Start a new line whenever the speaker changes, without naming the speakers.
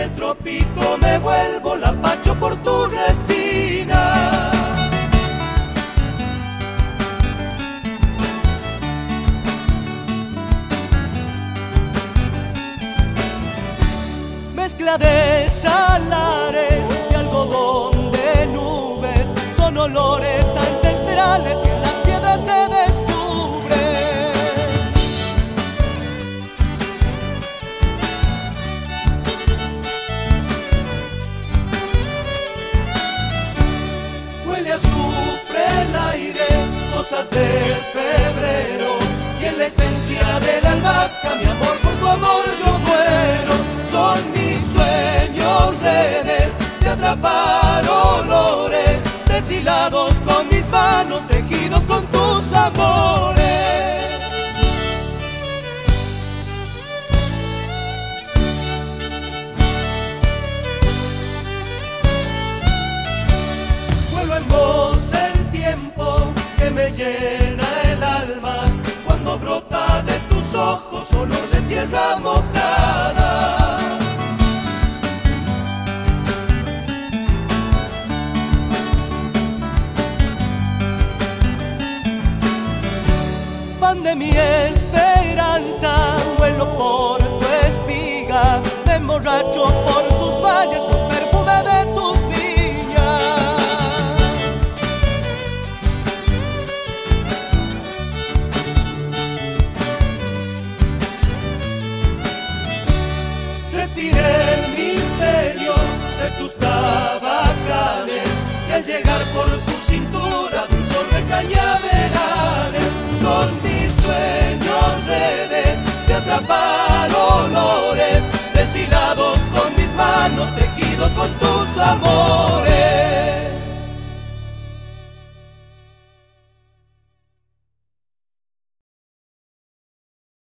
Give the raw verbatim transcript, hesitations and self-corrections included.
del trópico me vuelvo lapacho por tu resina. Mezcla de salares, de algodón, de nubes, son olores ancestrales que en las piedras se descubren. Huele a azufre el aire, cosas de febrero, y en la esencia de la albahaca, mi amor, por tu amor yo muero. Son mis sueños redes de atrapar olores, deshilados con mis manos, tejidos con tus amores. Vuelo en vos el tiempo que me llena el alma, cuando brota de tus ojos olor de tierra mojada. Pan de mi esperanza, vuelo por tu espiga, me emborracho por tus valles con perfume de tus viñas. Respiré el misterio de tus tabacanes, y al llegar por tu cintura dulzor de cañaverales. Son mis sueños redes de atrapar olores, deshilados con mis manos, tejidos con tus amores.